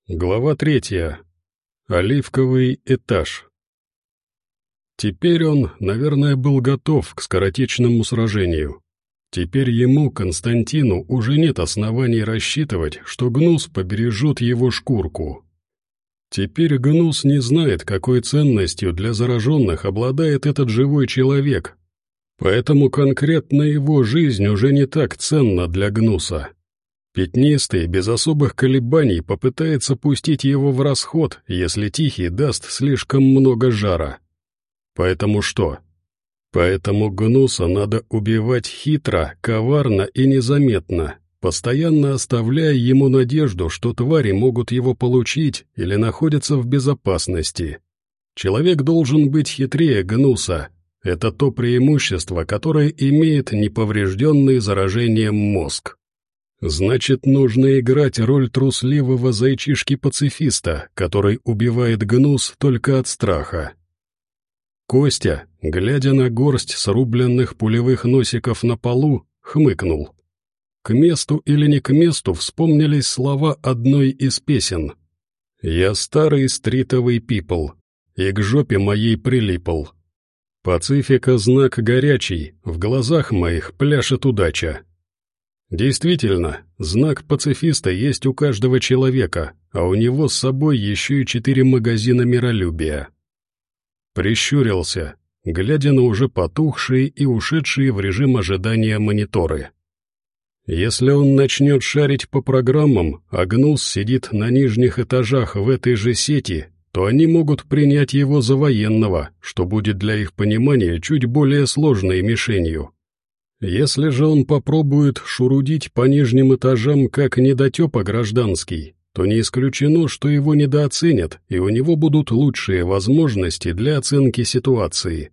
Глава 3. Оливковый этаж. Теперь он, наверное, был готов к скоротечному сражению. Теперь ему, Константину, уже нет оснований рассчитывать, что Гнус побережет его шкурку. Теперь Гнус не знает, какой ценностью для зараженных обладает этот живой человек, поэтому конкретно его жизнь уже не так ценна для Гнуса. Пятнистый, без особых колебаний, попытается пустить его в расход, если Тихий даст слишком много жара. Поэтому что? Поэтому Гнуса надо убивать хитро, коварно и незаметно, постоянно оставляя ему надежду, что твари могут его получить или находятся в безопасности. Человек должен быть хитрее Гнуса. Это то преимущество, которое имеет неповрежденный заражением мозг. Значит, нужно играть роль трусливого зайчишки-пацифиста, который убивает Гнус только от страха. Костя, глядя на горсть срубленных пулевых носиков на полу, хмыкнул. К месту или не к месту вспомнились слова одной из песен. «Я старый стритовый пипл, и к жопе моей прилипл. Пацифика знак горячий, в глазах моих пляшет удача». Действительно, знак пацифиста есть у каждого человека, а у него с собой еще и 4 магазина миролюбия. Прищурился, глядя на уже потухшие и ушедшие в режим ожидания мониторы. Если он начнет шарить по программам, а Гнус сидит на нижних этажах в этой же сети, то они могут принять его за военного, что будет для их понимания чуть более сложной мишенью. Если же он попробует шурудить по нижним этажам как недотепа гражданский, то не исключено, что его недооценят, и у него будут лучшие возможности для оценки ситуации.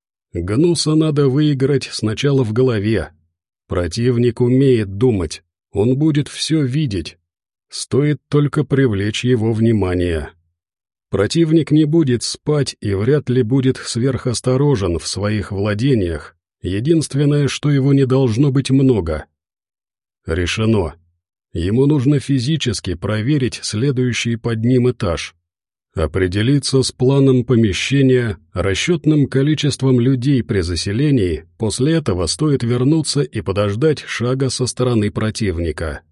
Гнуса надо выиграть сначала в голове. Противник умеет думать, он будет все видеть. Стоит только привлечь его внимание. Противник не будет спать и вряд ли будет сверхосторожен в своих владениях. Единственное, что его не должно быть много. Решено. Ему нужно физически проверить следующий под ним этаж, определиться с планом помещения, расчетным количеством людей при заселении, после этого стоит вернуться и подождать шага со стороны противника.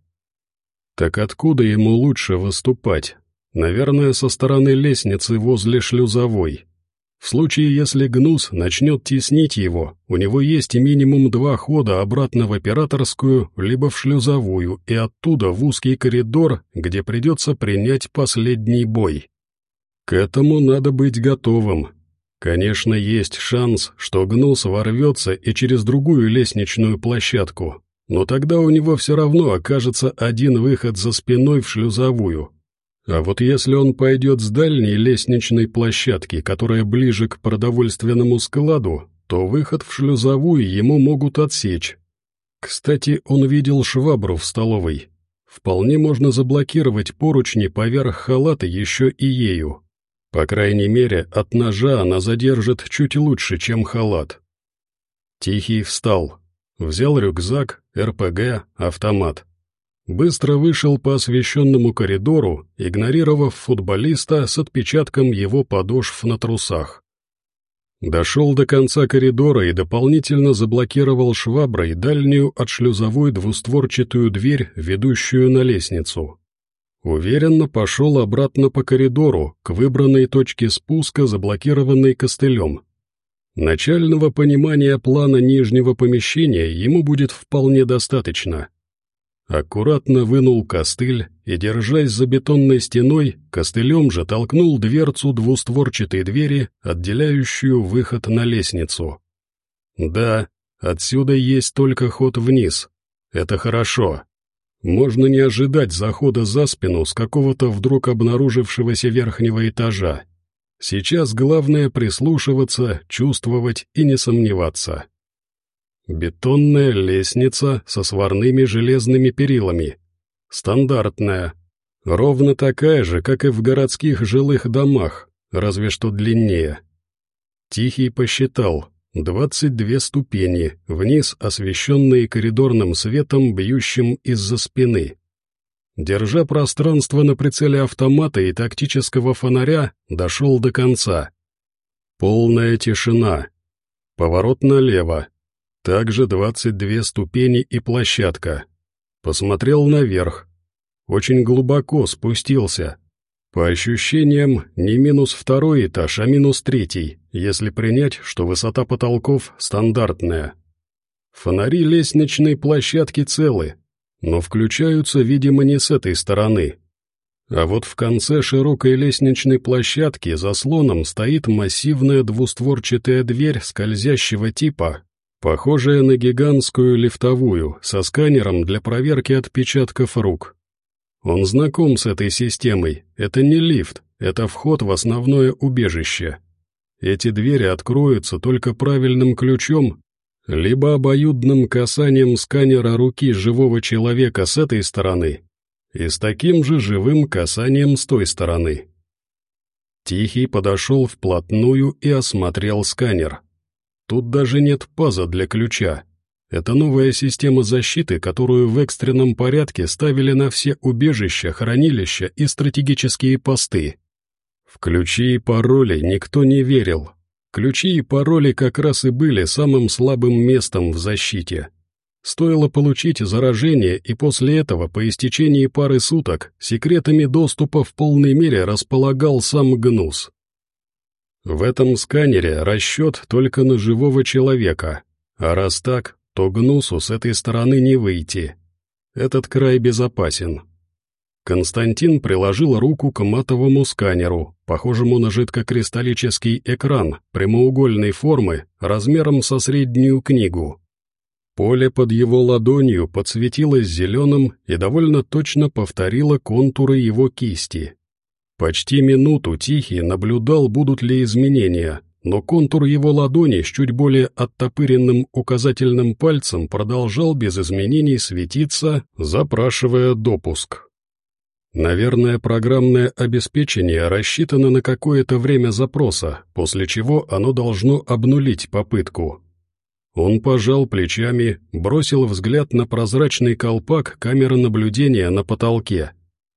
Так откуда ему лучше выступать? Наверное, со стороны лестницы возле шлюзовой. В случае, если Гнус начнет теснить его, у него есть минимум 2 хода обратно в операторскую, либо в шлюзовую, и оттуда в узкий коридор, где придется принять последний бой. К этому надо быть готовым. Конечно, есть шанс, что Гнус ворвется и через другую лестничную площадку, но тогда у него все равно окажется один выход за спиной в шлюзовую. А вот если он пойдет с дальней лестничной площадки, которая ближе к продовольственному складу, то выход в шлюзовую ему могут отсечь. Кстати, он видел швабру в столовой. Вполне можно заблокировать поручни поверх халата еще и ею. По крайней мере, от ножа она задержит чуть лучше, чем халат. Тихий встал, взял рюкзак, РПГ, автомат. Быстро вышел по освещенному коридору, игнорировав футболиста с отпечатком его подошв на трусах. Дошел до конца коридора и дополнительно заблокировал шваброй дальнюю от шлюзовой двустворчатую дверь, ведущую на лестницу. Уверенно пошел обратно по коридору, к выбранной точке спуска, заблокированной костылем. Начального понимания плана нижнего помещения ему будет вполне достаточно. Аккуратно вынул костыль и, держась за бетонной стеной, костылем же толкнул дверцу двустворчатой двери, отделяющую выход на лестницу. Да, отсюда есть только ход вниз. Это хорошо. Можно не ожидать захода за спину с какого-то вдруг обнаружившегося верхнего этажа. Сейчас главное прислушиваться, чувствовать и не сомневаться. Бетонная лестница со сварными железными перилами. Стандартная. Ровно такая же, как и в городских жилых домах, разве что длиннее. Тихий посчитал. 22 ступени, вниз освещенные коридорным светом, бьющим из-за спины. держа пространство на прицеле автомата и тактического фонаря, дошел до конца. Полная тишина. Поворот налево. Также 22 ступени и площадка. Посмотрел наверх. Очень глубоко спустился. По ощущениям, не -2 этаж, а -3, если принять, что высота потолков стандартная. Фонари лестничной площадки целы, но включаются, видимо, не с этой стороны. А вот в конце широкой лестничной площадки за слоном стоит массивная двустворчатая дверь скользящего типа, похожая на гигантскую лифтовую, со сканером для проверки отпечатков рук. Он знаком с этой системой, это не лифт, это вход в основное убежище. Эти двери откроются только правильным ключом, либо обоюдным касанием сканера руки живого человека с этой стороны и с таким же живым касанием с той стороны. Тихий подошел вплотную и осмотрел сканер. Тут даже нет паза для ключа. Это новая система защиты, которую в экстренном порядке ставили на все убежища, хранилища и стратегические посты. В ключи и пароли никто не верил. Ключи и пароли как раз и были самым слабым местом в защите. Стоило получить заражение, и после этого, по истечении пары суток, секретами доступа в полной мере располагал сам Гнус. В этом сканере расчет только на живого человека, а раз так, то Гнусу с этой стороны не выйти. Этот край безопасен. Константин приложил руку к матовому сканеру, похожему на жидкокристаллический экран прямоугольной формы размером со среднюю книгу. Поле под его ладонью подсветилось зеленым и довольно точно повторило контуры его кисти. Почти минуту Тихий наблюдал, будут ли изменения, но контур его ладони с чуть более оттопыренным указательным пальцем продолжал без изменений светиться, запрашивая допуск. Наверное, программное обеспечение рассчитано на какое-то время запроса, после чего оно должно обнулить попытку. Он пожал плечами, бросил взгляд на прозрачный колпак камеры наблюдения на потолке.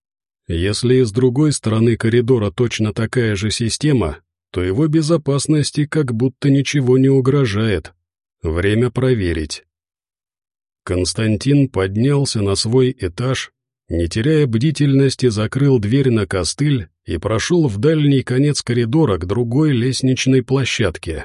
Если и с другой стороны коридора точно такая же система, то его безопасности как будто ничего не угрожает. Время проверить. Константин поднялся на свой этаж, не теряя бдительности, закрыл дверь на костыль и прошел в дальний конец коридора к другой лестничной площадке.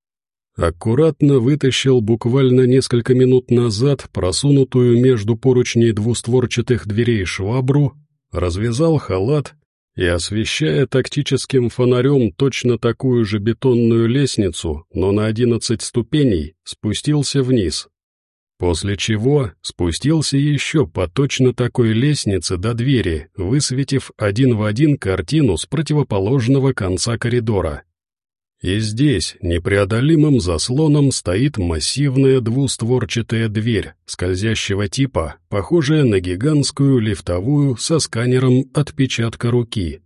Аккуратно вытащил буквально несколько минут назад просунутую между поручней двустворчатых дверей швабру, развязал халат и, освещая тактическим фонарем точно такую же бетонную лестницу, но на 11 ступеней, спустился вниз. После чего спустился еще по точно такой лестнице до двери, высветив один в один картину с противоположного конца коридора. И здесь непреодолимым заслоном стоит массивная двустворчатая дверь скользящего типа, похожая на гигантскую лифтовую со сканером отпечатка руки.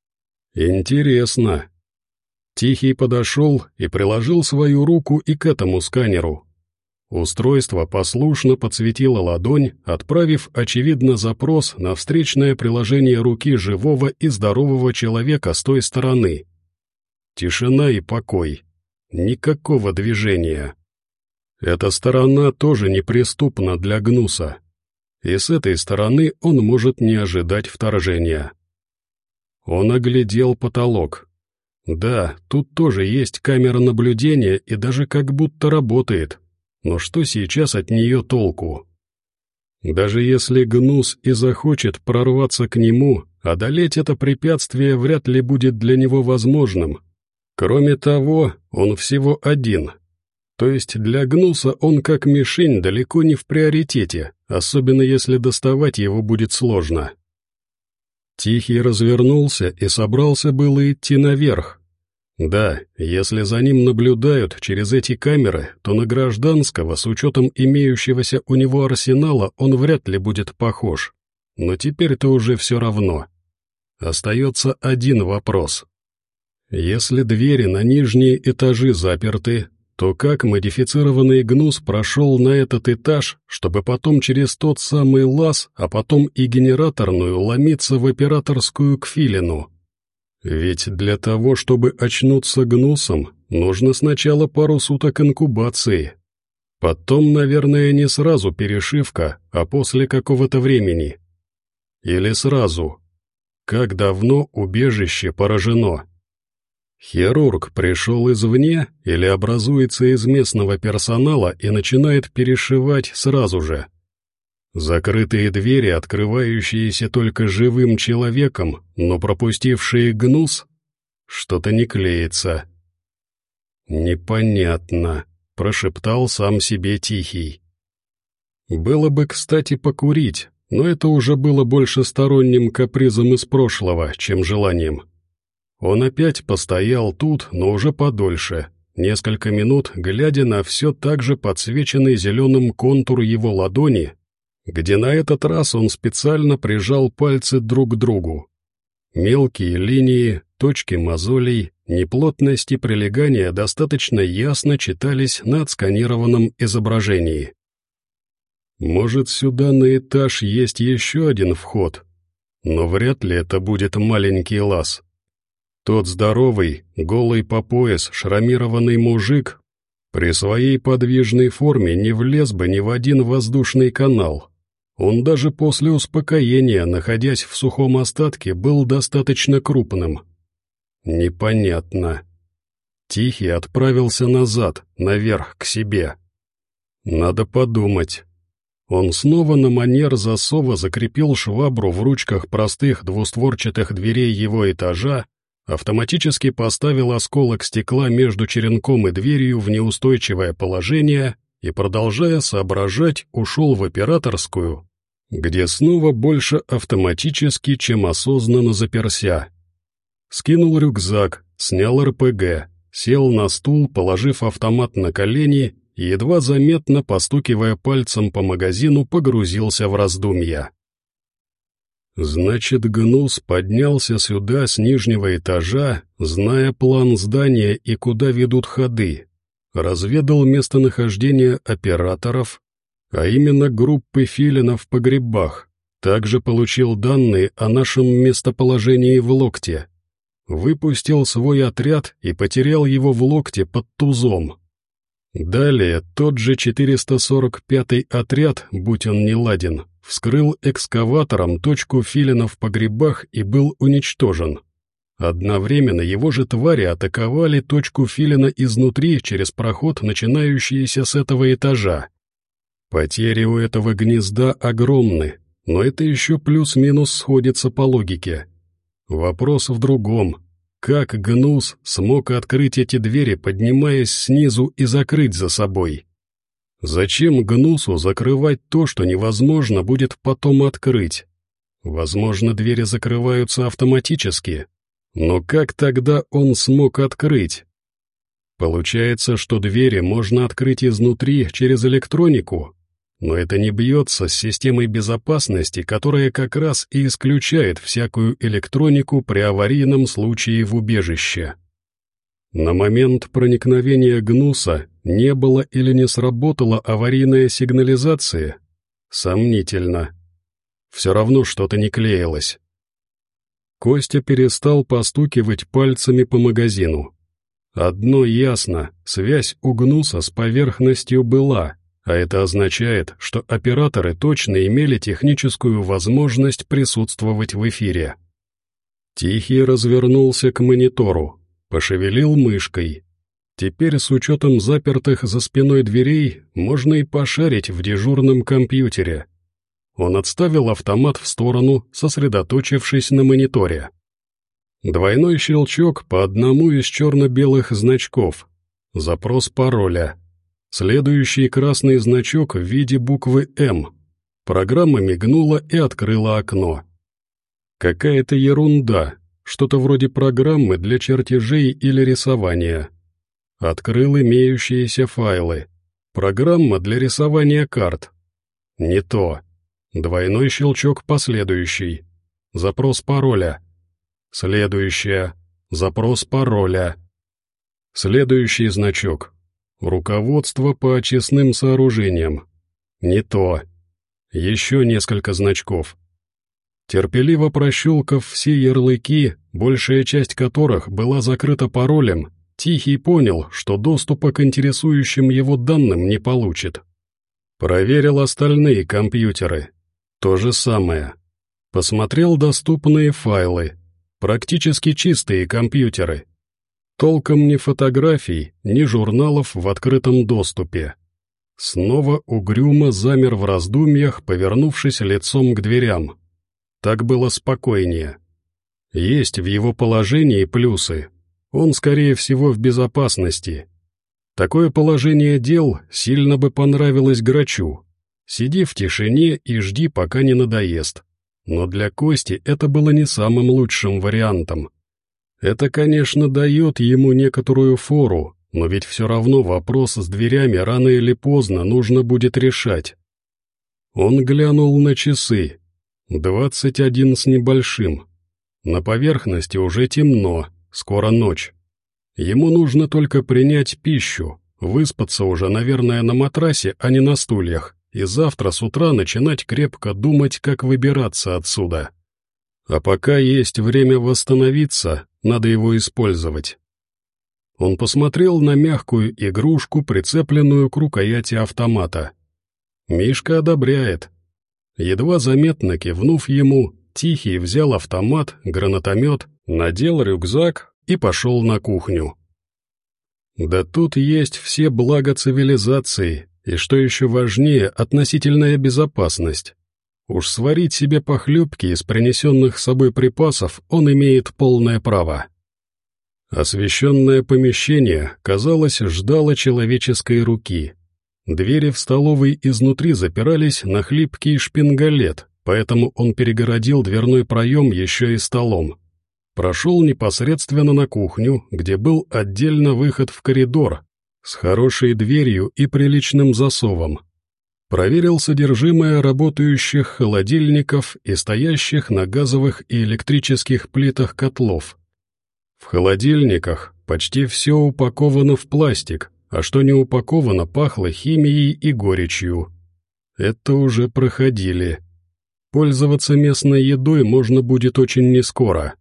Интересно. Тихий подошел и приложил свою руку и к этому сканеру. Устройство послушно подсветило ладонь, отправив, очевидно, запрос на встречное приложение руки живого и здорового человека с той стороны. Тишина и покой. Никакого движения. Эта сторона тоже неприступна для Гнуса. И с этой стороны он может не ожидать вторжения. Он оглядел потолок. Да, тут тоже есть камера наблюдения и даже как будто работает. Но что сейчас от нее толку? Даже если Гнус и захочет прорваться к нему, одолеть это препятствие вряд ли будет для него возможным. Кроме того, он всего один. То есть для Гнуса он как мишень далеко не в приоритете, особенно если доставать его будет сложно. Тихий развернулся и собрался было идти наверх. Да, если за ним наблюдают через эти камеры, то на гражданского, с учетом имеющегося у него арсенала, он вряд ли будет похож. Но теперь-то уже все равно. Остается один вопрос. Если двери на нижние этажи заперты, то как модифицированный гнус прошел на этот этаж, чтобы потом через тот самый лаз, а потом и генераторную ломиться в операторскую к Филину? Ведь для того, чтобы очнуться гнусом, нужно сначала пару суток инкубации. Потом, наверное, не сразу перешивка, а после какого-то времени. Или сразу. Как давно убежище поражено? Хирург пришел извне или образуется из местного персонала и начинает перешивать сразу же? Закрытые двери, открывающиеся только живым человеком, но пропустившие гнус? Что-то не клеится. «Непонятно», — прошептал сам себе Тихий. Было бы, кстати, покурить, но это уже было больше сторонним капризом из прошлого, чем желанием. Он опять постоял тут, но уже подольше, несколько минут, глядя на все так же подсвеченный зеленым контур его ладони, где на этот раз он специально прижал пальцы друг к другу. Мелкие линии, точки мозолей, неплотности прилегания достаточно ясно читались на отсканированном изображении. Может, сюда на этаж есть еще один вход, но вряд ли это будет маленький лаз. Тот здоровый, голый по пояс, шрамированный мужик при своей подвижной форме не влез бы ни в один воздушный канал. Он даже после успокоения, находясь в сухом остатке, был достаточно крупным. Непонятно. Тихий отправился назад, наверх, к себе. Надо подумать. Он снова на манер засова закрепил швабру в ручках простых двустворчатых дверей его этажа, автоматически поставил осколок стекла между черенком и дверью в неустойчивое положение и, продолжая соображать, ушел в операторскую, где снова больше автоматически, чем осознанно заперся. Скинул рюкзак, снял РПГ, сел на стул, положив автомат на колени и, едва заметно постукивая пальцем по магазину, погрузился в раздумья. Значит, гнус поднялся сюда с нижнего этажа, зная план здания и куда ведут ходы, разведал местонахождение операторов, а именно группы филинов в погребах, также получил данные о нашем местоположении в Локте, выпустил свой отряд и потерял его в Локте под Тузом. Далее тот же 445-й отряд, будь он неладен, вскрыл экскаватором точку филинов в погребах и был уничтожен. Одновременно его же твари атаковали точку филина изнутри через проход, начинающийся с этого этажа. Потери у этого гнезда огромны, но это еще плюс-минус сходится по логике. Вопрос в другом. Как гнус смог открыть эти двери, поднимаясь снизу и закрыть за собой? Зачем гнусу закрывать то, что невозможно будет потом открыть? Возможно, двери закрываются автоматически. Но как тогда он смог открыть? Получается, что двери можно открыть изнутри через электронику, но это не бьется с системой безопасности, которая как раз и исключает всякую электронику при аварийном случае в убежище. На момент проникновения гнуса не было или не сработала аварийная сигнализация? Сомнительно. Все равно что-то не клеилось. Костя перестал постукивать пальцами по магазину. Одно ясно, связь у гнуса с поверхностью была, а это означает, что операторы точно имели техническую возможность присутствовать в эфире. Тихий развернулся к монитору, пошевелил мышкой. Теперь с учетом запертых за спиной дверей можно и пошарить в дежурном компьютере. Он отставил автомат в сторону, сосредоточившись на мониторе. Двойной щелчок по одному из черно-белых значков. Запрос пароля. Следующий красный значок в виде буквы «М». Программа мигнула и открыла окно. Какая-то ерунда, что-то вроде программы для чертежей или рисования. Открыл имеющиеся файлы. Программа для рисования карт. Не то. Двойной щелчок последующий. Запрос пароля. Следующая. Запрос пароля. Следующий значок. Руководство по очистным сооружениям. Не то. Еще несколько значков. Терпеливо прощелкав все ярлыки, большая часть которых была закрыта паролем, Тихий понял, что доступа к интересующим его данным не получит. Проверил остальные компьютеры. То же самое. Посмотрел доступные файлы. Практически чистые компьютеры. Толком ни фотографий, ни журналов в открытом доступе. Снова угрюмо замер в раздумьях, повернувшись лицом к дверям. Так было спокойнее. Есть в его положении плюсы. Он, скорее всего, в безопасности. Такое положение дел сильно бы понравилось Грачу. Сиди в тишине и жди, пока не надоест. Но для Кости это было не самым лучшим вариантом. Это, конечно, дает ему некоторую фору, но ведь все равно вопрос с дверями рано или поздно нужно будет решать. Он глянул на часы. 21 с небольшим. На поверхности уже темно, скоро ночь. Ему нужно только принять пищу, выспаться уже, наверное, на матрасе, а не на стульях, и завтра с утра начинать крепко думать, как выбираться отсюда. А пока есть время восстановиться, надо его использовать. Он посмотрел на мягкую игрушку, прицепленную к рукояти автомата. Мишка одобряет. Едва заметно кивнув ему, Тихий взял автомат, гранатомет, надел рюкзак и пошел на кухню. Да тут есть все блага цивилизации, и, что еще важнее, относительная безопасность. Уж сварить себе похлебки из принесенных с собой припасов он имеет полное право. Освещенное помещение, казалось, ждало человеческой руки. Двери в столовой изнутри запирались на хлипкий шпингалет, поэтому он перегородил дверной проем еще и столом. Прошел непосредственно на кухню, где был отдельно выход в коридор, с хорошей дверью и приличным засовом. Проверил содержимое работающих холодильников и стоящих на газовых и электрических плитах котлов. В холодильниках почти все упаковано в пластик, а что не упаковано, пахло химией и горечью. Это уже проходили. Пользоваться местной едой можно будет очень нескоро.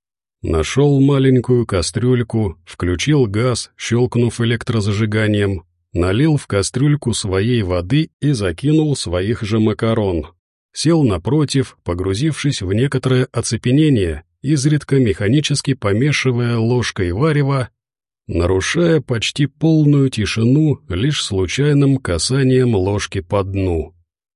Нашел маленькую кастрюльку, включил газ, щелкнув электрозажиганием, налил в кастрюльку своей воды и закинул своих же макарон. Сел напротив, погрузившись в некоторое оцепенение, изредка механически помешивая ложкой варево, нарушая почти полную тишину лишь случайным касанием ложки по дну.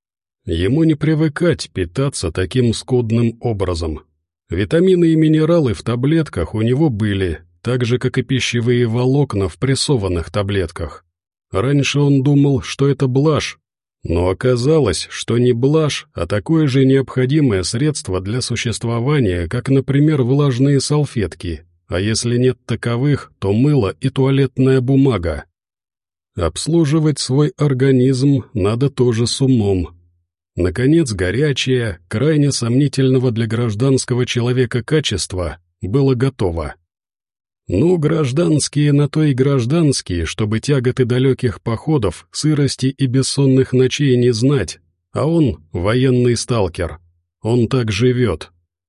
Ему не привыкать питаться таким скудным образом. Витамины и минералы в таблетках у него были, так же, как и пищевые волокна в прессованных таблетках. Раньше он думал, что это блажь, но оказалось, что не блажь, а такое же необходимое средство для существования, как, например, влажные салфетки, а если нет таковых, то мыло и туалетная бумага. Обслуживать свой организм надо тоже с умом. Наконец, горячее, крайне сомнительного для гражданского человека качества, было готово. Ну, гражданские на то и гражданские, чтобы тяготы далеких походов, сырости и бессонных ночей не знать, а он — военный сталкер, он так живет.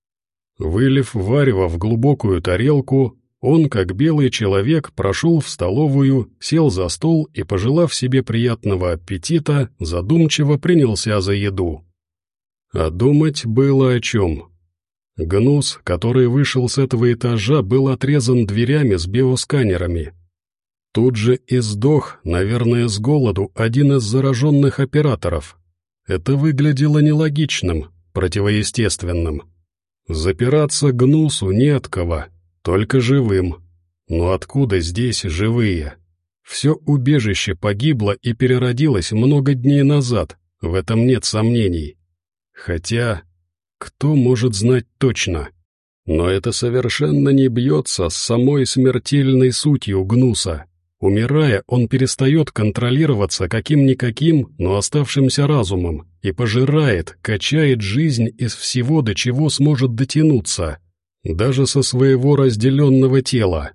Вылив варево в глубокую тарелку, он, как белый человек, прошел в столовую, сел за стол и, пожелав себе приятного аппетита, задумчиво принялся за еду. А думать было о чем. Гнус, который вышел с этого этажа, был отрезан дверями с биосканерами. Тут же и сдох, наверное, с голоду, один из зараженных операторов. Это выглядело нелогичным, противоестественным. Запираться Гнусу не от кого. Только живым. Но откуда здесь живые? Все убежище погибло и переродилось много дней назад, в этом нет сомнений. Хотя, кто может знать точно? Но это совершенно не бьется с самой смертельной сутью Гнуса. Умирая, он перестает контролироваться каким-никаким, но оставшимся разумом, и пожирает, качает жизнь из всего, до чего сможет дотянуться. Даже со своего разделенного тела.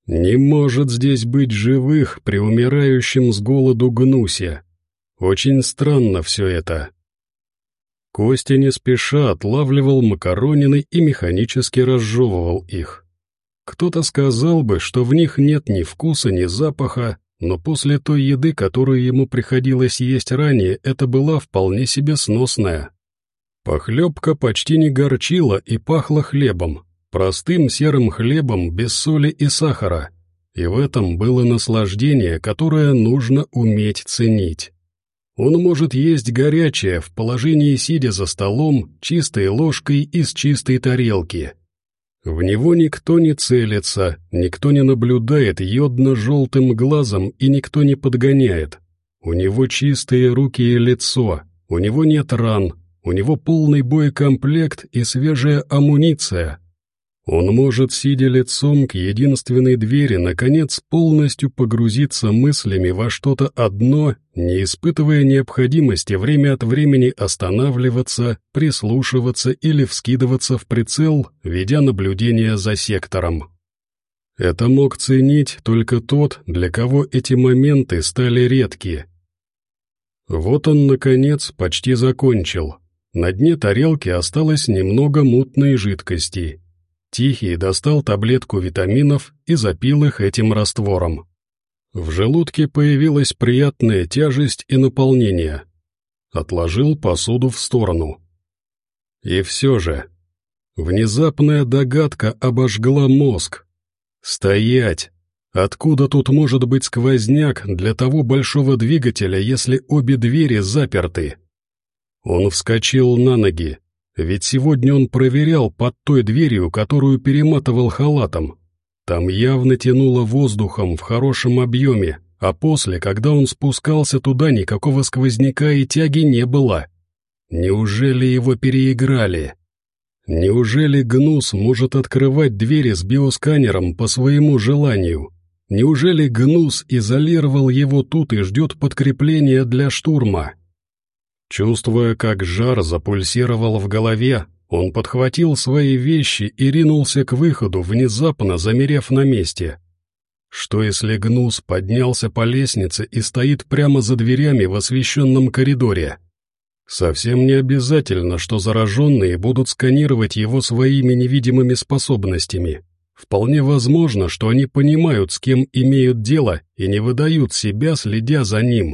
Не может здесь быть живых при умирающем с голоду гнусе. Очень странно все это. Костя не спеша отлавливал макаронины и механически разжевывал их. Кто-то сказал бы, что в них нет ни вкуса, ни запаха, но после той еды, которую ему приходилось есть ранее, это была вполне себе сносная. Похлебка почти не горчила и пахла хлебом, простым серым хлебом без соли и сахара, и в этом было наслаждение, которое нужно уметь ценить. Он может есть горячее в положении сидя за столом, чистой ложкой из чистой тарелки. В него никто не целится, никто не наблюдает йодно-желтым глазом и никто не подгоняет. У него чистые руки и лицо, у него нет ран, у него полный боекомплект и свежая амуниция. Он может, сидя лицом к единственной двери, наконец полностью погрузиться мыслями во что-то одно, не испытывая необходимости время от времени останавливаться, прислушиваться или вскидываться в прицел, ведя наблюдение за сектором. Это мог ценить только тот, для кого эти моменты стали редки. Вот он, наконец, почти закончил. На дне тарелки осталось немного мутной жидкости. Тихий достал таблетку витаминов и запил их этим раствором. В желудке появилась приятная тяжесть и наполнение. Отложил посуду в сторону. И все же, внезапная догадка обожгла мозг. Стоять! Откуда тут может быть сквозняк для того большого двигателя, если обе двери заперты? Он вскочил на ноги. Ведь сегодня он проверял под той дверью, которую перематывал халатом. Там явно тянуло воздухом в хорошем объеме, а после, когда он спускался туда, никакого сквозняка и тяги не было. Неужели его переиграли? Неужели Гнус может открывать двери с биосканером по своему желанию? Неужели Гнус изолировал его тут и ждет подкрепления для штурма? Чувствуя, как жар запульсировал в голове, он подхватил свои вещи и ринулся к выходу, внезапно замерев на месте. Что если Гнус поднялся по лестнице и стоит прямо за дверями в освещенном коридоре? Совсем не обязательно, что зараженные будут сканировать его своими невидимыми способностями. Вполне возможно, что они понимают, с кем имеют дело, и не выдают себя, следя за ним.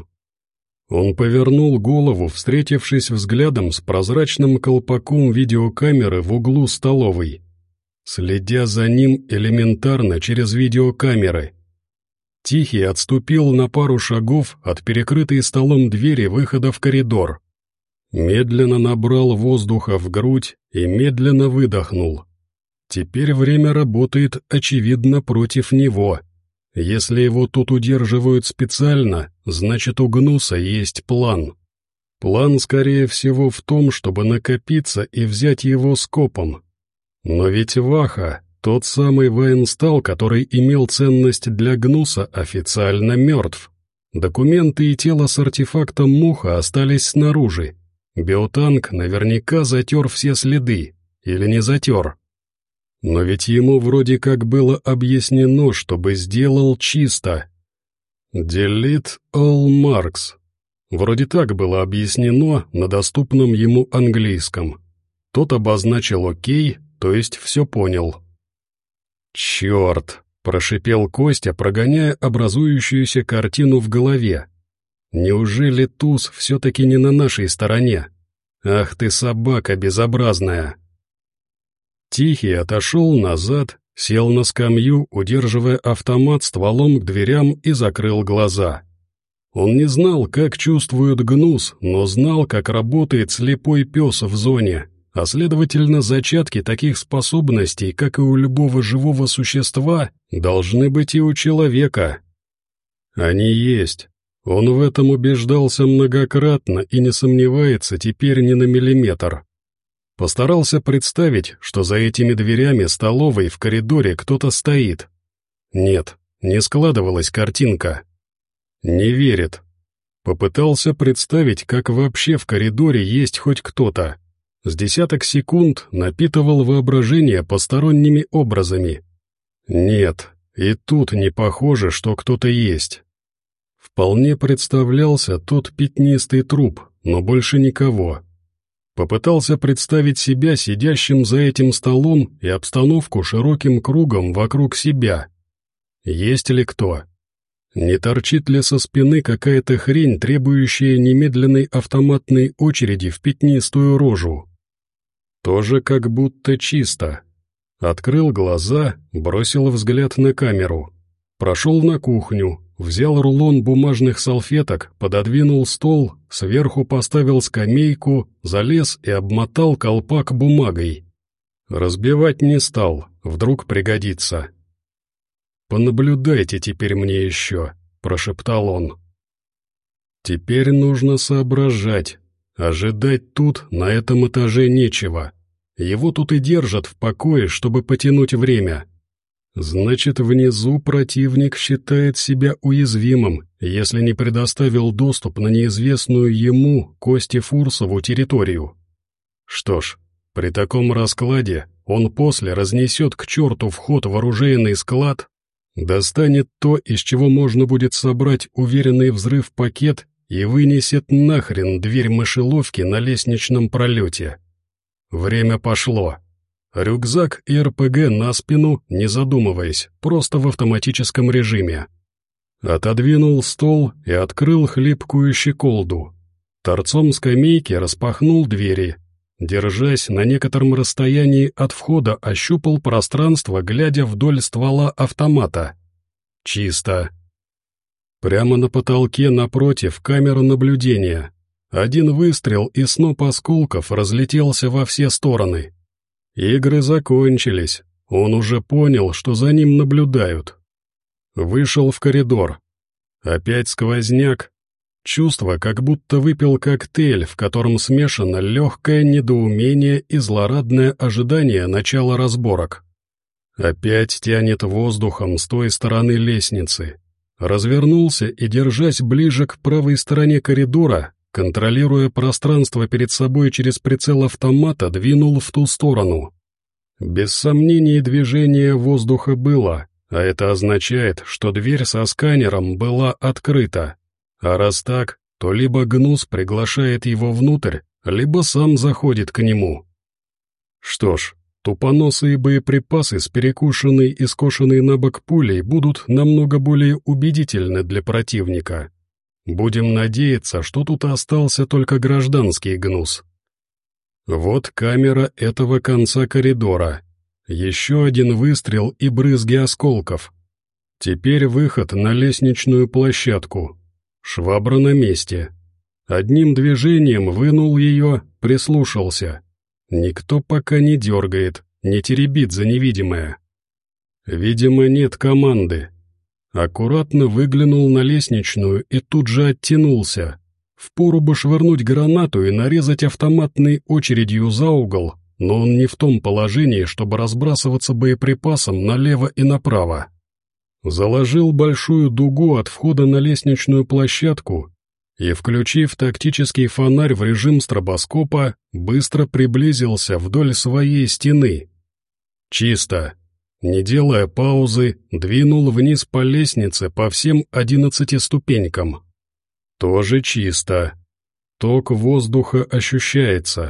Он повернул голову, встретившись взглядом с прозрачным колпаком видеокамеры в углу столовой, следя за ним элементарно через видеокамеры. Тихий отступил на пару шагов от перекрытой столом двери выхода в коридор. Медленно набрал воздуха в грудь и медленно выдохнул. Теперь время работает, очевидно, против него. Если его тут удерживают специально, значит, у Гнуса есть план. План, скорее всего, в том, чтобы накопиться и взять его скопом. Но ведь Ваха, тот самый военстал, который имел ценность для Гнуса, официально мертв. Документы и тело с артефактом Муха остались снаружи. Биотанк наверняка затер все следы. Или не затер. Но ведь ему вроде как было объяснено, чтобы сделал чисто. Delete all marks. Вроде так было объяснено на доступном ему английском. Тот обозначил «Окей», то есть все понял. «Черт!» — прошипел Костя, прогоняя образующуюся картину в голове. «Неужели туз все-таки не на нашей стороне? Ах ты собака безобразная!» Тихий отошел назад, сел на скамью, удерживая автомат стволом к дверям и закрыл глаза. Он не знал, как чувствует Гнус, но знал, как работает слепой пес в зоне, а следовательно, зачатки таких способностей, как и у любого живого существа, должны быть и у человека. Они есть. Он в этом убеждался многократно и не сомневается теперь ни на миллиметр. Постарался представить, что за этими дверями столовой в коридоре кто-то стоит. Нет, не складывалась картинка. Не верит. Попытался представить, как вообще в коридоре есть хоть кто-то. С десяток секунд напитывал воображение посторонними образами. Нет, И тут не похоже, что кто-то есть. Вполне представлялся тот пятнистый труп, но больше никого. Попытался представить себя сидящим за этим столом и обстановку широким кругом вокруг себя. Есть ли кто? Не торчит ли со спины какая-то хрень, требующая немедленной автоматной очереди в пятнистую рожу? Тоже как будто чисто. Открыл глаза, бросил взгляд на камеру. Прошел на кухню, взял рулон бумажных салфеток, пододвинул стол, сверху поставил скамейку, залез и обмотал колпак бумагой. Разбивать не стал, вдруг пригодится. «Понаблюдайте теперь мне еще», — прошептал он. «Теперь нужно соображать. Ожидать тут, на этом этаже, нечего. Его тут и держат в покое, чтобы потянуть время. Значит, внизу противник считает себя уязвимым, если не предоставил доступ на неизвестную ему, Косте Фурсову, территорию. Что ж, при таком раскладе он после разнесет к черту вход в оружейный склад, достанет то, из чего можно будет собрать уверенный взрыв-пакет и вынесет нахрен дверь мышеловки на лестничном пролете. Время пошло. Рюкзак и РПГ на спину, не задумываясь, просто в автоматическом режиме. Отодвинул стол и открыл хлипкую щеколду. Торцом скамейки распахнул двери. Держась на некотором расстоянии от входа, ощупал пространство, глядя вдоль ствола автомата. Чисто. Прямо на потолке напротив камера наблюдения. Один выстрел и сноп осколков разлетелся во все стороны. Игры закончились. Он уже понял, что за ним наблюдают. Вышел в коридор. Опять сквозняк. Чувство, как будто выпил коктейль, в котором смешано легкое недоумение и злорадное ожидание начала разборок. Опять тянет воздухом с той стороны лестницы. Развернулся и, держась ближе к правой стороне коридора, контролируя пространство перед собой через прицел автомата, двинул в ту сторону. Без сомнений движение воздуха было, а это означает, что дверь со сканером была открыта. А раз так, то либо Гнус приглашает его внутрь, либо сам заходит к нему. Что ж, тупоносые боеприпасы с перекушенной и скошенной на бок пулей будут намного более убедительны для противника. Будем надеяться, что тут остался только гражданский Гнус. Вот камера этого конца коридора. Еще один выстрел и брызги осколков. Теперь выход на лестничную площадку. Швабра на месте. Одним движением вынул ее, прислушался. Никто пока не дергает, не теребит за невидимое. Видимо, нет команды. Аккуратно выглянул на лестничную и тут же оттянулся. Впору бы швырнуть гранату и нарезать автоматной очередью за угол, но он не в том положении, чтобы разбрасываться боеприпасом налево и направо. Заложил большую дугу от входа на лестничную площадку и, включив тактический фонарь в режим стробоскопа, быстро приблизился вдоль своей стены. Чисто. Не делая паузы, двинул вниз по лестнице по всем 11 ступенькам. Тоже чисто. Ток воздуха ощущается.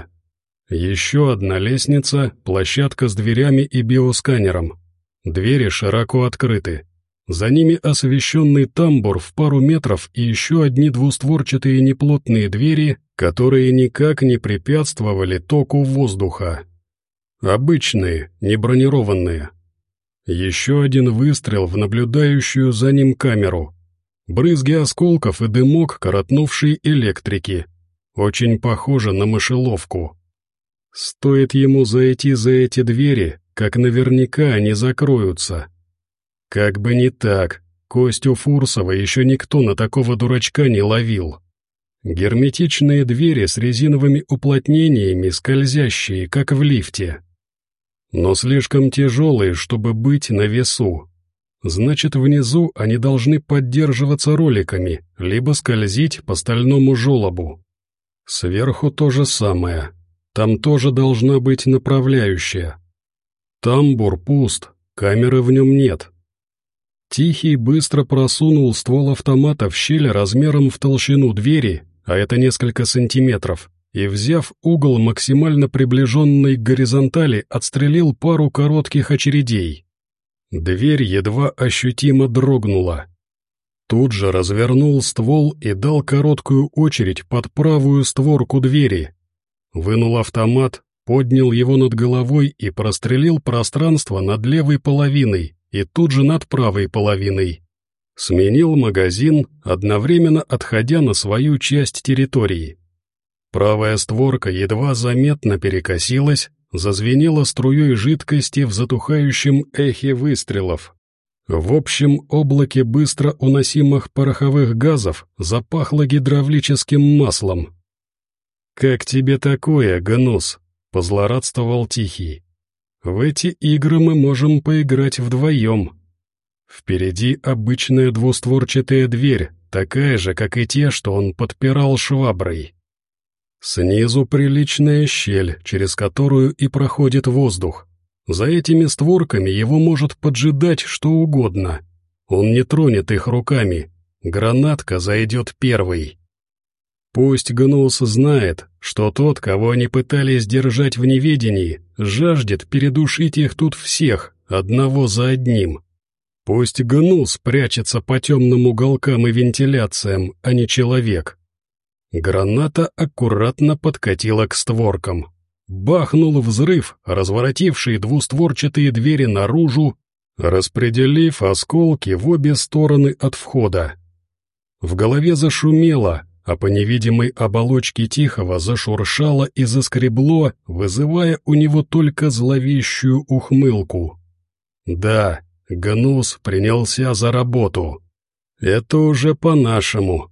Еще одна лестница, площадка с дверями и биосканером. Двери широко открыты. За ними освещенный тамбур в пару метров и еще одни двустворчатые неплотные двери, которые никак не препятствовали току воздуха. Обычные, не бронированные. Еще один выстрел в наблюдающую за ним камеру. Брызги осколков и дымок коротнувшей электрики. Очень похоже на мышеловку. Стоит ему зайти за эти двери, как наверняка они закроются. Как бы не так, Костю Фурсова еще никто на такого дурачка не ловил. Герметичные двери с резиновыми уплотнениями, скользящие, как в лифте. Но слишком тяжелые, чтобы быть на весу. Значит, внизу они должны поддерживаться роликами, либо скользить по стальному желобу. Сверху то же самое. Там тоже должна быть направляющая. Тамбур пуст, камеры в нем нет. Тихий быстро просунул ствол автомата в щель размером в толщину двери, а это несколько сантиметров, и, взяв угол максимально приближенный к горизонтали, отстрелил пару коротких очередей. Дверь едва ощутимо дрогнула. Тут же развернул ствол и дал короткую очередь под правую створку двери. Вынул автомат, поднял его над головой и прострелил пространство над левой половиной и тут же над правой половиной. Сменил магазин, одновременно отходя на свою часть территории. Правая створка едва заметно перекосилась, зазвенела струей жидкости в затухающем эхе выстрелов. В общем облаке быстро уносимых пороховых газов запахло гидравлическим маслом. «Как тебе такое, Гнус?» — позлорадствовал Тихий. «В эти игры мы можем поиграть вдвоем. Впереди обычная двустворчатая дверь, такая же, как и те, что он подпирал шваброй. Снизу приличная щель, через которую и проходит воздух. За этими створками его может поджидать что угодно. Он не тронет их руками. Гранатка зайдет первой. Пусть Гнус знает, что тот, кого они пытались держать в неведении, жаждет передушить их тут всех, одного за одним. Пусть Гнус прячется по темным уголкам и вентиляциям, а не человек. Граната аккуратно подкатила к створкам. Бахнул взрыв, разворотивший двустворчатые двери наружу, распределив осколки в обе стороны от входа. В голове зашумело, а по невидимой оболочке Тихого зашуршало и заскребло, вызывая у него только зловещую ухмылку. Да, Гнус принялся за работу. Это уже по-нашему.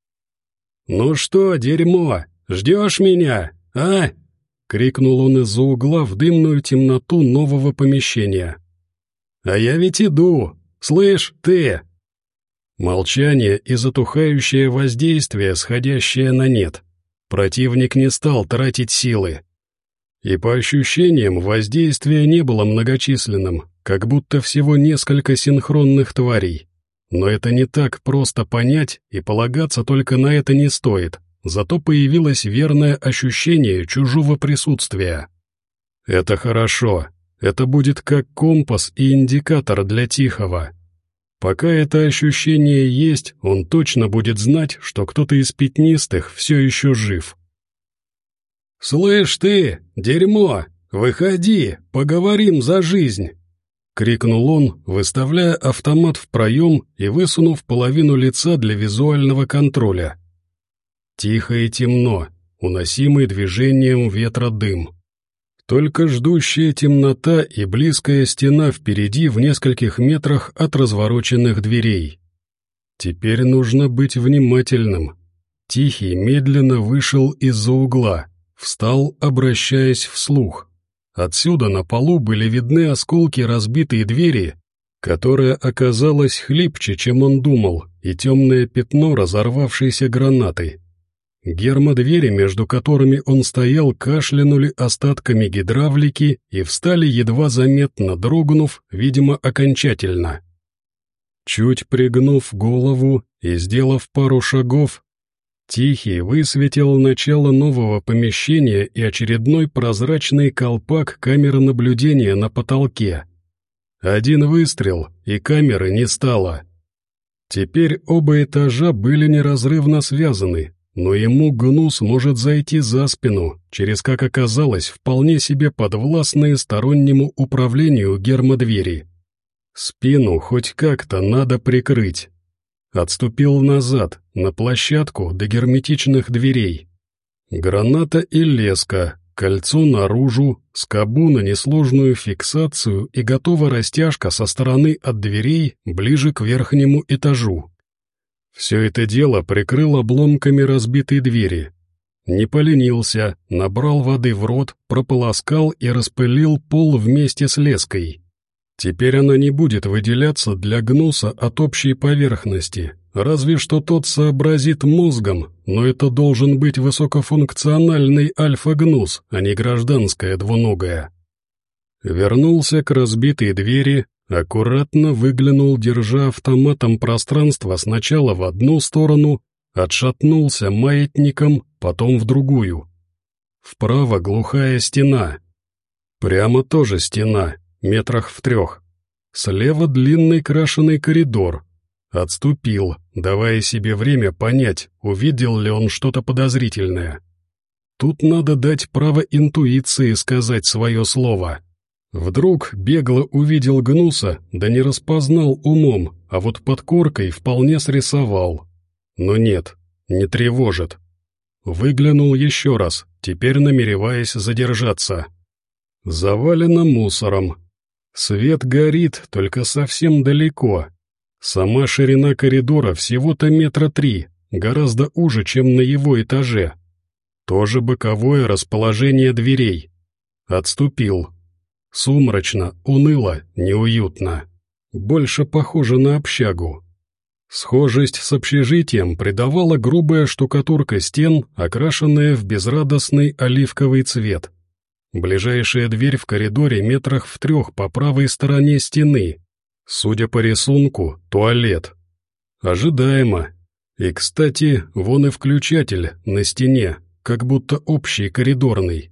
«Ну что, дерьмо, ждешь меня, а?» — крикнул он из-за угла в дымную темноту нового помещения. «А я ведь иду, слышь, ты!» Молчание и затухающее воздействие, сходящее на нет. Противник не стал тратить силы. И по ощущениям воздействие не было многочисленным, как будто всего несколько синхронных тварей. Но это не так просто понять, и полагаться только на это не стоит, зато появилось верное ощущение чужого присутствия. Это хорошо, это будет как компас и индикатор для Тихого. Пока это ощущение есть, он точно будет знать, что кто-то из пятнистых все еще жив. «Слышь ты, дерьмо, выходи, поговорим за жизнь!» — крикнул он, выставляя автомат в проем и высунув половину лица для визуального контроля. Тихо и темно, уносимый движением ветра дым. Только ждущая темнота и близкая стена впереди в нескольких метрах от развороченных дверей. Теперь нужно быть внимательным. Тихий медленно вышел из-за угла, встал, обращаясь вслух. Отсюда на полу были видны осколки разбитой двери, которая оказалась хлипче, чем он думал, и темное пятно разорвавшейся гранаты. Гермодвери, между которыми он стоял, кашлянули остатками гидравлики и встали едва заметно, дрогнув, видимо, окончательно. Чуть пригнув голову и сделав пару шагов, Тихий высветил начало нового помещения и очередной прозрачный колпак камеры наблюдения на потолке. Один выстрел, и камеры не стало. Теперь оба этажа были неразрывно связаны, но ему Гнус может зайти за спину, через, как оказалось, вполне себе подвластные стороннему управлению гермодвери. Спину хоть как-то надо прикрыть. Отступил назад, на площадку до герметичных дверей. Граната и леска, кольцо наружу, скобу на несложную фиксацию и готова растяжка со стороны от дверей ближе к верхнему этажу. Все это дело прикрыл обломками разбитой двери. Не поленился, набрал воды в рот, прополоскал и распылил пол вместе с леской. Теперь она не будет выделяться для Гнуса от общей поверхности, разве что тот сообразит мозгом, но это должен быть высокофункциональный альфа-Гнус, а не гражданская двуногая. Вернулся к разбитой двери, Аккуратно выглянул, держа автоматом пространство сначала в одну сторону, отшатнулся маятником, потом в другую. Вправо глухая стена. Прямо тоже стена, метрах в 3. Слева длинный крашеный коридор. Отступил, давая себе время понять, увидел ли он что-то подозрительное. Тут надо дать право интуиции сказать свое слово. Вдруг бегло увидел гнуса, да не распознал умом, а вот под коркой вполне срисовал. Но нет, не тревожит. Выглянул еще раз, теперь намереваясь задержаться. Завалено мусором. Свет горит, только совсем далеко. Сама ширина коридора всего-то 3 метра, гораздо уже, чем на его этаже. Тоже боковое расположение дверей. Отступил. Сумрачно, уныло, неуютно. Больше похоже на общагу. Схожесть с общежитием придавала грубая штукатурка стен, окрашенная в безрадостный оливковый цвет. Ближайшая дверь в коридоре метрах в 3 по правой стороне стены. Судя по рисунку, туалет. Ожидаемо. И, кстати, вон и включатель на стене, как будто общий коридорный.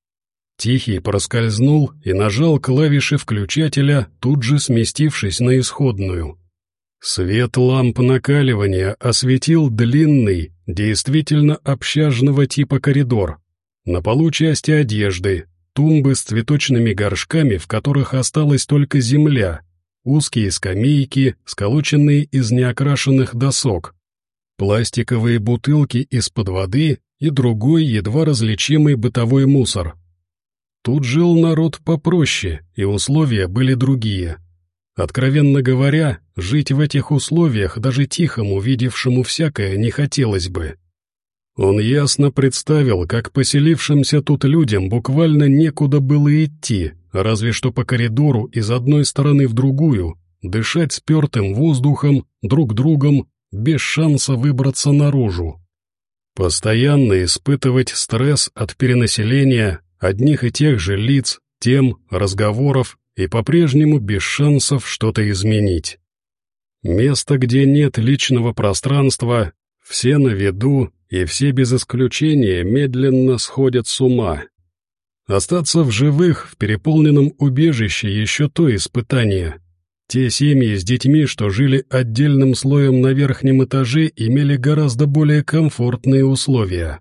Тихий проскользнул и нажал клавиши включателя, тут же сместившись на исходную. Свет ламп накаливания осветил длинный, действительно общажного типа коридор. На полу части одежды, тумбы с цветочными горшками, в которых осталась только земля, узкие скамейки, сколоченные из неокрашенных досок, пластиковые бутылки из-под воды и другой едва различимый бытовой мусор. Тут жил народ попроще, и условия были другие. Откровенно говоря, жить в этих условиях даже тихому, видевшему всякое, не хотелось бы. Он ясно представил, как поселившимся тут людям буквально некуда было идти, разве что по коридору из одной стороны в другую, дышать спертым воздухом, друг другом, без шанса выбраться наружу. Постоянно испытывать стресс от перенаселения одних и тех же лиц, тем, разговоров и по-прежнему без шансов что-то изменить. Место, где нет личного пространства, все на виду, и все без исключения медленно сходят с ума. Остаться в живых в переполненном убежище еще то испытание. Те семьи с детьми, что жили отдельным слоем на верхнем этаже, имели гораздо более комфортные условия.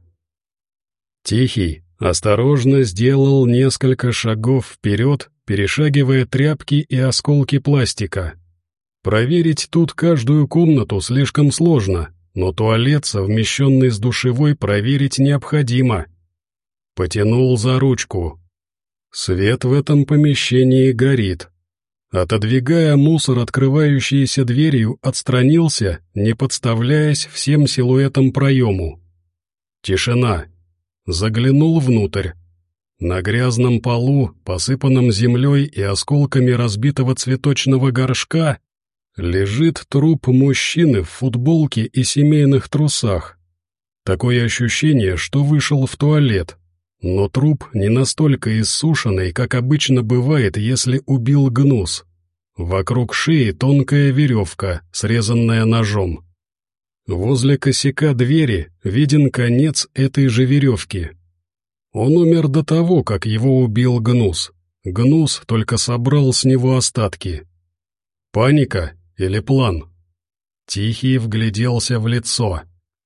Тихий осторожно сделал несколько шагов вперед, перешагивая тряпки и осколки пластика. Проверить тут каждую комнату слишком сложно, но туалет, совмещенный с душевой, проверить необходимо. Потянул за ручку. Свет в этом помещении горит. Отодвигая мусор открывающейся дверью, отстранился, не подставляясь всем силуэтом проему. Тишина. Заглянул внутрь. На грязном полу, посыпанном землей и осколками разбитого цветочного горшка, лежит труп мужчины в футболке и семейных трусах. Такое ощущение, что вышел в туалет, но труп не настолько иссушенный, как обычно бывает, если убил гнус. Вокруг шеи тонкая веревка, срезанная ножом. Возле косяка двери виден конец этой же веревки. Он умер до того, как его убил гнус. Гнус только собрал с него остатки. Паника или план? Тихий вгляделся в лицо.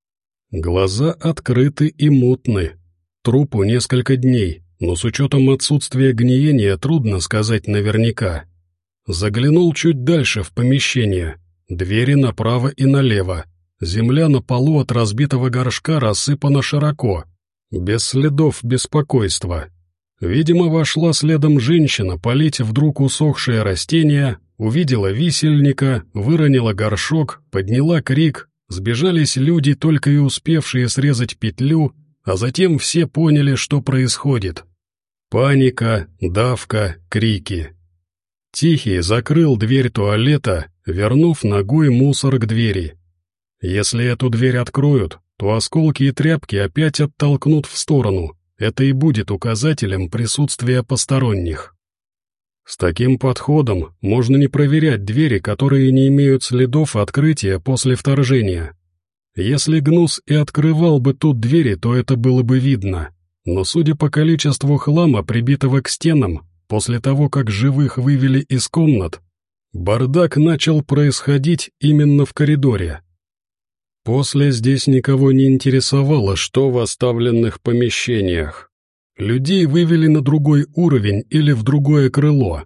Глаза открыты и мутны. Трупу несколько дней, но с учетом отсутствия гниения трудно сказать наверняка. Заглянул чуть дальше в помещение. Двери направо и налево. Земля на полу от разбитого горшка рассыпана широко, без следов беспокойства. Видимо, вошла следом женщина полить вдруг усохшее растение, увидела висельника, выронила горшок, подняла крик, сбежались люди, только и успевшие срезать петлю, а затем все поняли, что происходит. Паника, давка, крики. Тихий закрыл дверь туалета, вернув ногой мусор к двери. Если эту дверь откроют, то осколки и тряпки опять оттолкнут в сторону. Это и будет указателем присутствия посторонних. С таким подходом можно не проверять двери, которые не имеют следов открытия после вторжения. Если Гнус и открывал бы тут двери, то это было бы видно. Но судя по количеству хлама, прибитого к стенам, после того, как живых вывели из комнат, бардак начал происходить именно в коридоре. После здесь никого не интересовало, что в оставленных помещениях. Людей вывели на другой уровень или в другое крыло.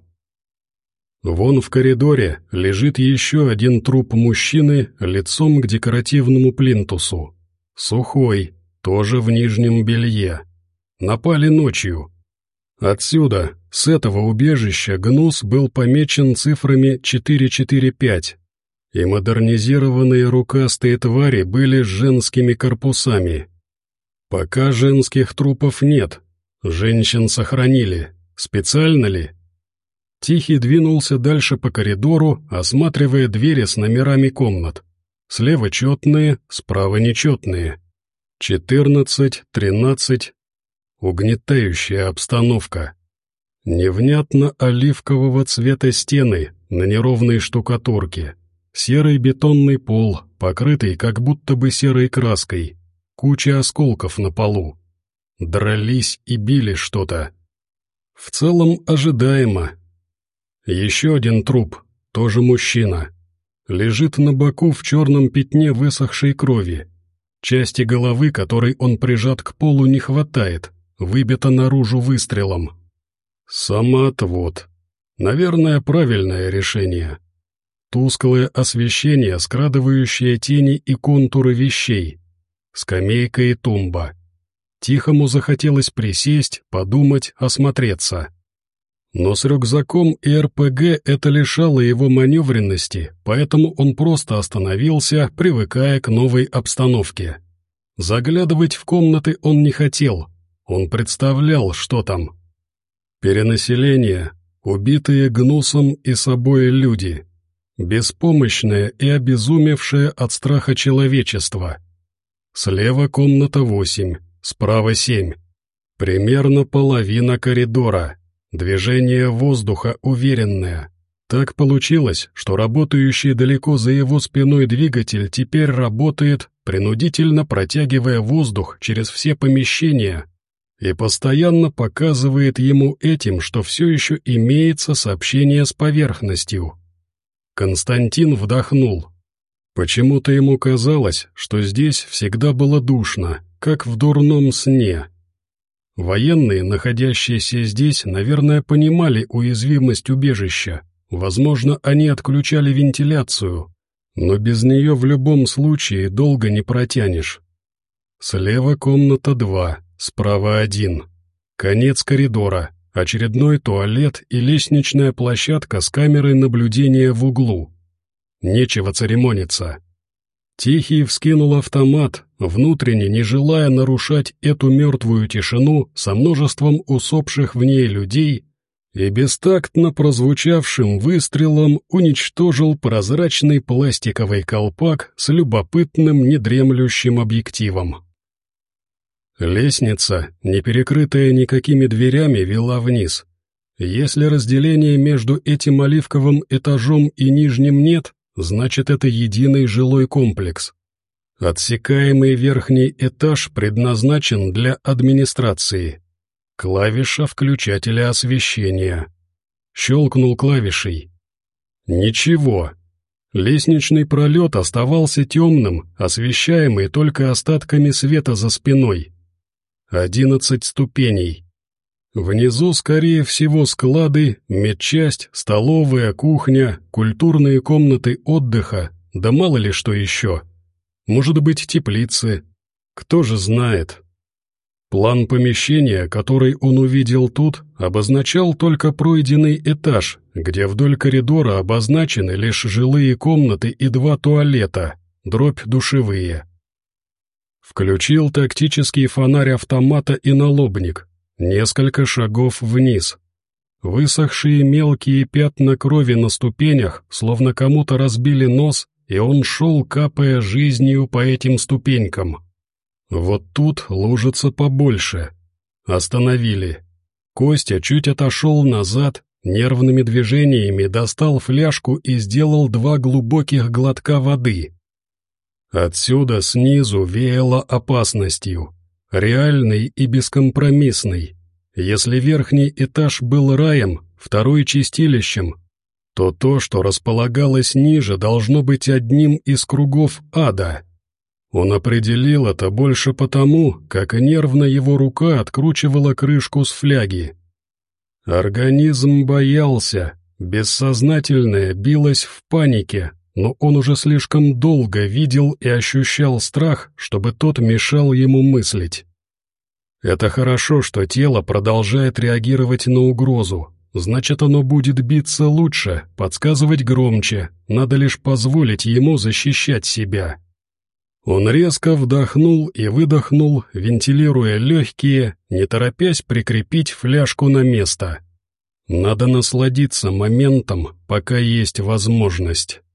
Вон в коридоре лежит еще один труп мужчины лицом к декоративному плинтусу. Сухой, тоже в нижнем белье. Напали ночью. Отсюда, с этого убежища, Гнус был помечен цифрами 445, и модернизированные рукастые твари были с женскими корпусами. Пока женских трупов нет, женщин сохранили. Специально ли? Тихий двинулся дальше по коридору, осматривая двери с номерами комнат. Слева четные, справа нечетные. 14, 13. Угнетающая обстановка. Невнятно оливкового цвета стены на неровной штукатурке. Серый бетонный пол, покрытый как будто бы серой краской. Куча осколков на полу. Дрались и били что-то. В целом ожидаемо. Еще один труп, тоже мужчина. Лежит на боку в черном пятне высохшей крови. Части головы, которой он прижат к полу, не хватает, выбита наружу выстрелом. Самоотвод. Наверное, правильное решение. Тусклое освещение, скрадывающее тени и контуры вещей. Скамейка и тумба. Тихому захотелось присесть, подумать, осмотреться. Но с рюкзаком и РПГ это лишало его маневренности, поэтому он просто остановился, привыкая к новой обстановке. Заглядывать в комнаты он не хотел, он представлял, что там. Перенаселение, убитые Гнусом и собой люди, беспомощное и обезумевшее от страха человечество. Слева комната 8, справа 7, примерно половина коридора. Движение воздуха уверенное. Так получилось, что работающий далеко за его спиной двигатель теперь работает, принудительно протягивая воздух через все помещения, и постоянно показывает ему этим, что все еще имеется сообщение с поверхностью. Константин вдохнул. Почему-то ему казалось, что здесь всегда было душно, как в дурном сне. Военные, находящиеся здесь, наверное, понимали уязвимость убежища. Возможно, они отключали вентиляцию, но без нее в любом случае долго не протянешь. Слева комната 2, справа 1. Конец коридора, очередной туалет и лестничная площадка с камерой наблюдения в углу. Нечего церемониться. Тихий вскинул автомат, внутренне не желая нарушать эту мертвую тишину со множеством усопших в ней людей, и бестактно прозвучавшим выстрелом уничтожил прозрачный пластиковый колпак с любопытным недремлющим объективом. Лестница, не перекрытая никакими дверями, вела вниз. Если разделения между этим оливковым этажом и нижним нет, значит, это единый жилой комплекс. Отсекаемый верхний этаж предназначен для администрации. Клавиша включателя освещения. Щелкнул клавишей. Ничего. Лестничный пролет оставался темным, освещаемый только остатками света за спиной. 11 ступеней. Внизу, скорее всего, склады, медчасть, столовая, кухня, культурные комнаты отдыха, да мало ли что еще. Может быть, теплицы. Кто же знает. План помещения, который он увидел тут, обозначал только пройденный этаж, где вдоль коридора обозначены лишь жилые комнаты и 2 туалета, дробь душевые. Включил тактический фонарь автомата и налобник. Несколько шагов вниз. Высохшие мелкие пятна крови на ступенях, словно кому-то разбили нос, и он шел, капая жизнью по этим ступенькам. Вот тут лужица побольше. Остановили. Костя чуть отошел назад, нервными движениями достал фляжку и сделал 2 глубоких глотка воды. Отсюда снизу веяло опасностью, реальной и бескомпромиссной. Если верхний этаж был раем, второй чистилищем, то то, что располагалось ниже, должно быть одним из кругов ада. Он определил это больше потому, как нервно его рука откручивала крышку с фляги. Организм боялся, бессознательное билось в панике, но он уже слишком долго видел и ощущал страх, чтобы тот мешал ему мыслить. Это хорошо, что тело продолжает реагировать на угрозу, значит, оно будет биться лучше, подсказывать громче, надо лишь позволить ему защищать себя. Он резко вдохнул и выдохнул, вентилируя легкие, не торопясь прикрепить фляжку на место. Надо насладиться моментом, пока есть возможность.